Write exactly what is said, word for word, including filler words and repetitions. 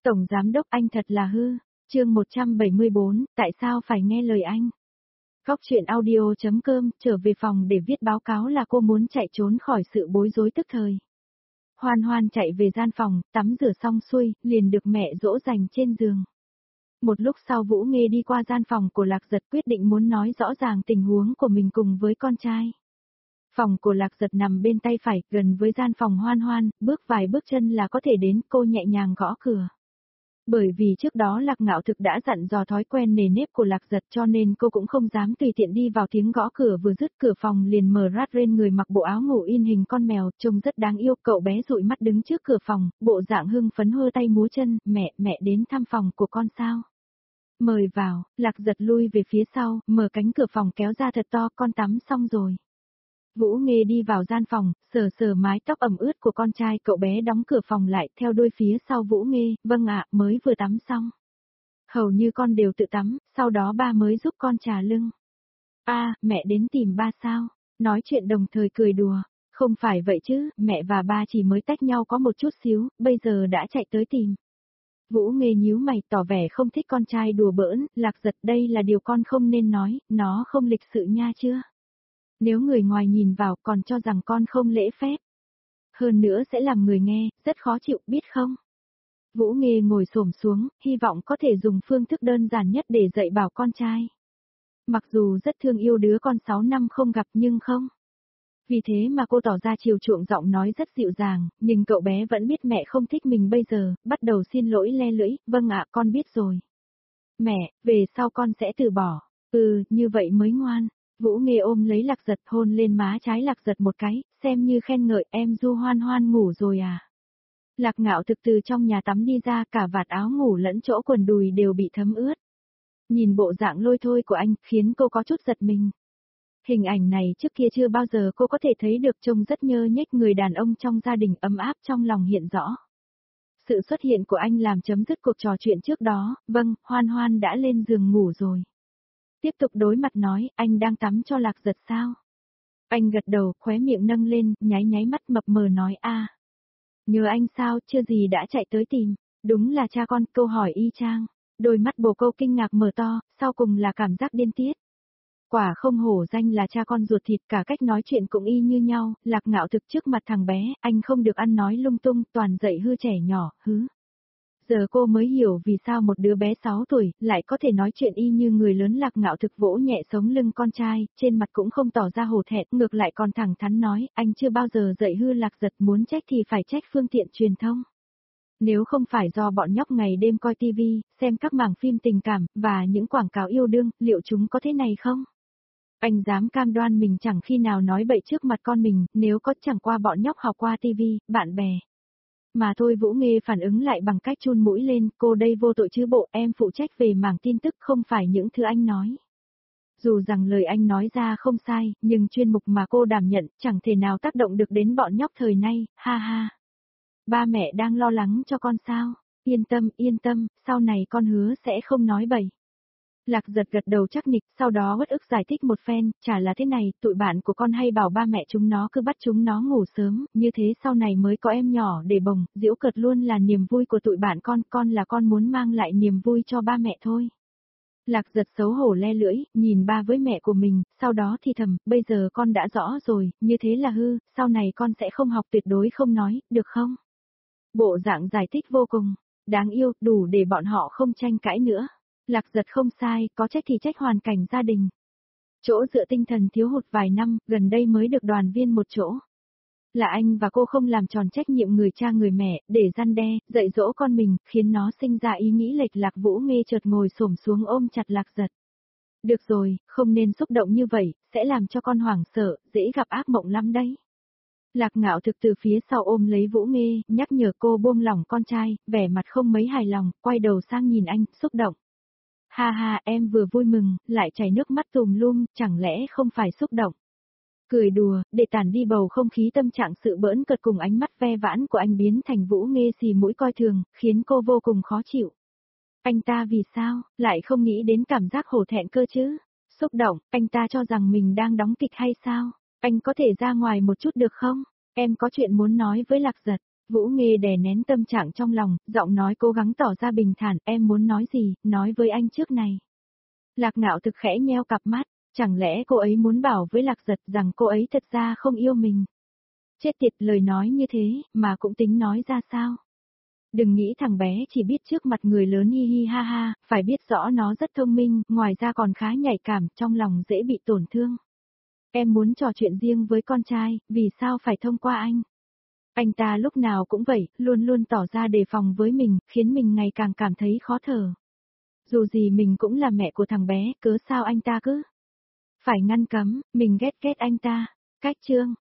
Tổng giám đốc anh thật là hư. Chương một trăm bảy mươi bốn, tại sao phải nghe lời anh? Góc truyện audio chấm com, trở về phòng để viết báo cáo là cô muốn chạy trốn khỏi sự bối rối tức thời. Hoan Hoan chạy về gian phòng, tắm rửa xong xuôi, liền được mẹ dỗ dành trên giường. Một lúc sau Vũ Nghê đi qua gian phòng của Lạc Giật, quyết định muốn nói rõ ràng tình huống của mình cùng với con trai. Phòng của Lạc Giật nằm bên tay phải, gần với gian phòng Hoan Hoan, bước vài bước chân là có thể đến, cô nhẹ nhàng gõ cửa. Bởi vì trước đó Lạc Ngạo Thực đã dặn dò thói quen nề nếp của Lạc Giật, cho nên cô cũng không dám tùy tiện đi vào. Tiếng gõ cửa vừa dứt, cửa phòng liền mở rát lên, người mặc bộ áo ngủ in hình con mèo, trông rất đáng yêu. Cậu bé dụi mắt đứng trước cửa phòng, bộ dạng hưng phấn hơ tay múa chân. Mẹ, mẹ đến thăm phòng của con sao? Mời vào. Lạc Giật lui về phía sau, mở cánh cửa phòng kéo ra thật to. Con tắm xong rồi. Vũ Nghê đi vào gian phòng, sờ sờ mái tóc ẩm ướt của con trai. Cậu bé đóng cửa phòng lại, theo đuôi phía sau Vũ Nghê. Vâng ạ, mới vừa tắm xong. Hầu như con đều tự tắm, sau đó ba mới giúp con chà lưng. A, à, mẹ đến tìm ba sao? Nói chuyện đồng thời cười đùa. Không phải vậy chứ, mẹ và ba chỉ mới tách nhau có một chút xíu, bây giờ đã chạy tới tìm. Vũ Nghê nhíu mày, tỏ vẻ không thích con trai đùa bỡn. Lạc Giật, đây là điều con không nên nói, nó không lịch sự nha chưa? Nếu người ngoài nhìn vào còn cho rằng con không lễ phép. Hơn nữa sẽ làm người nghe, rất khó chịu, biết không? Vũ Nghê ngồi xổm xuống, hy vọng có thể dùng phương thức đơn giản nhất để dạy bảo con trai. Mặc dù rất thương yêu đứa con sáu năm không gặp nhưng không. Vì thế mà cô tỏ ra chiều chuộng, giọng nói rất dịu dàng, nhưng cậu bé vẫn biết mẹ không thích mình bây giờ, bắt đầu xin lỗi le lưỡi. Vâng ạ, con biết rồi. Mẹ, về sau con sẽ từ bỏ. Ừ, như vậy mới ngoan. Vũ Nghê ôm lấy Lạc Giật, hôn lên má trái Lạc Giật một cái, xem như khen ngợi. Em Du Hoan Hoan ngủ rồi à? Lạc Ngạo Thực từ trong nhà tắm đi ra, cả vạt áo ngủ lẫn chỗ quần đùi đều bị thấm ướt. Nhìn bộ dạng lôi thôi của anh, khiến cô có chút giật mình. Hình ảnh này trước kia chưa bao giờ cô có thể thấy được, trông rất nhơ nhếch, người đàn ông trong gia đình ấm áp trong lòng hiện rõ. Sự xuất hiện của anh làm chấm dứt cuộc trò chuyện trước đó. Vâng, Hoan Hoan đã lên giường ngủ rồi. Tiếp tục đối mặt nói, anh đang tắm cho Lạc Giật sao? Anh gật đầu, khóe miệng nâng lên, nháy nháy mắt mập mờ nói a. Nhớ anh sao, chưa gì đã chạy tới tìm. Đúng là cha con, câu hỏi y chang. Đôi mắt bồ câu kinh ngạc mở to, sau cùng là cảm giác điên tiết. Quả không hổ danh là cha con ruột thịt, cả cách nói chuyện cũng y như nhau. Lạc Ngạo Thực trước mặt thằng bé, anh không được ăn nói lung tung, toàn dạy hư trẻ nhỏ, hứ. Giờ cô mới hiểu vì sao một đứa bé sáu tuổi lại có thể nói chuyện y như người lớn. Lạc Ngạo Thực vỗ nhẹ sống lưng con trai, trên mặt cũng không tỏ ra hổ thẹn, ngược lại còn thẳng thắn nói, anh chưa bao giờ dạy hư Lạc Giật, muốn trách thì phải trách phương tiện truyền thông. Nếu không phải do bọn nhóc ngày đêm coi tivi, xem các mảng phim tình cảm, và những quảng cáo yêu đương, liệu chúng có thế này không? Anh dám cam đoan mình chẳng khi nào nói bậy trước mặt con mình, nếu có chẳng qua bọn nhóc học qua tivi, bạn bè. Mà thôi. Vũ Nghê phản ứng lại bằng cách chun mũi lên, cô đây vô tội chứ bộ, em phụ trách về mảng tin tức, không phải những thứ anh nói. Dù rằng lời anh nói ra không sai, nhưng chuyên mục mà cô đảm nhận, chẳng thể nào tác động được đến bọn nhóc thời nay, ha ha. Ba mẹ đang lo lắng cho con sao? Yên tâm, yên tâm, sau này con hứa sẽ không nói bậy. Lạc Giật gật đầu chắc nịch, sau đó uất ức giải thích một phen, chả là thế này, tụi bạn của con hay bảo ba mẹ chúng nó cứ bắt chúng nó ngủ sớm, như thế sau này mới có em nhỏ để bồng, giễu cợt luôn là niềm vui của tụi bạn con, con là con muốn mang lại niềm vui cho ba mẹ thôi. Lạc Giật xấu hổ le lưỡi, nhìn ba với mẹ của mình, sau đó thì thầm, bây giờ con đã rõ rồi, như thế là hư, sau này con sẽ không học, tuyệt đối không nói, được không? Bộ dạng giải thích vô cùng đáng yêu, đủ để bọn họ không tranh cãi nữa. Lạc Giật không sai, có trách thì trách hoàn cảnh gia đình. Chỗ dựa tinh thần thiếu hụt vài năm, gần đây mới được đoàn viên một chỗ. Là anh và cô không làm tròn trách nhiệm người cha người mẹ, để răn đe, dạy dỗ con mình, khiến nó sinh ra ý nghĩ lệch lạc. Vũ Nghê chợt ngồi xổm xuống ôm chặt Lạc Giật. Được rồi, không nên xúc động như vậy, sẽ làm cho con hoảng sợ, dễ gặp ác mộng lắm đấy. Lạc Ngạo Thực từ phía sau ôm lấy Vũ Nghê, nhắc nhở cô buông lỏng con trai, vẻ mặt không mấy hài lòng, quay đầu sang nhìn anh, xúc động. Ha ha, em vừa vui mừng, lại chảy nước mắt tùm lum, chẳng lẽ không phải xúc động? Cười đùa, để tản đi bầu không khí tâm trạng sự bỡn cợt cùng ánh mắt ve vãn của anh biến thành Vũ Nghê xì mũi coi thường, khiến cô vô cùng khó chịu. Anh ta vì sao, lại không nghĩ đến cảm giác hổ thẹn cơ chứ? Xúc động, anh ta cho rằng mình đang đóng kịch hay sao? Anh có thể ra ngoài một chút được không? Em có chuyện muốn nói với Lạc Giật. Vũ Nghê đè nén tâm trạng trong lòng, giọng nói cố gắng tỏ ra bình thản, em muốn nói gì, nói với anh trước này. Lạc Ngạo thực khẽ nheo cặp mắt, chẳng lẽ cô ấy muốn bảo với Lạc Giật rằng cô ấy thật ra không yêu mình. Chết tiệt, lời nói như thế, mà cũng tính nói ra sao? Đừng nghĩ thằng bé chỉ biết trước mặt người lớn hi hi ha ha, phải biết rõ nó rất thông minh, ngoài ra còn khá nhạy cảm, trong lòng dễ bị tổn thương. Em muốn trò chuyện riêng với con trai, vì sao phải thông qua anh? Anh ta lúc nào cũng vậy, luôn luôn tỏ ra đề phòng với mình, khiến mình ngày càng cảm thấy khó thở. Dù gì mình cũng là mẹ của thằng bé, cớ sao anh ta cứ phải ngăn cấm, mình ghét ghét anh ta. Cách chương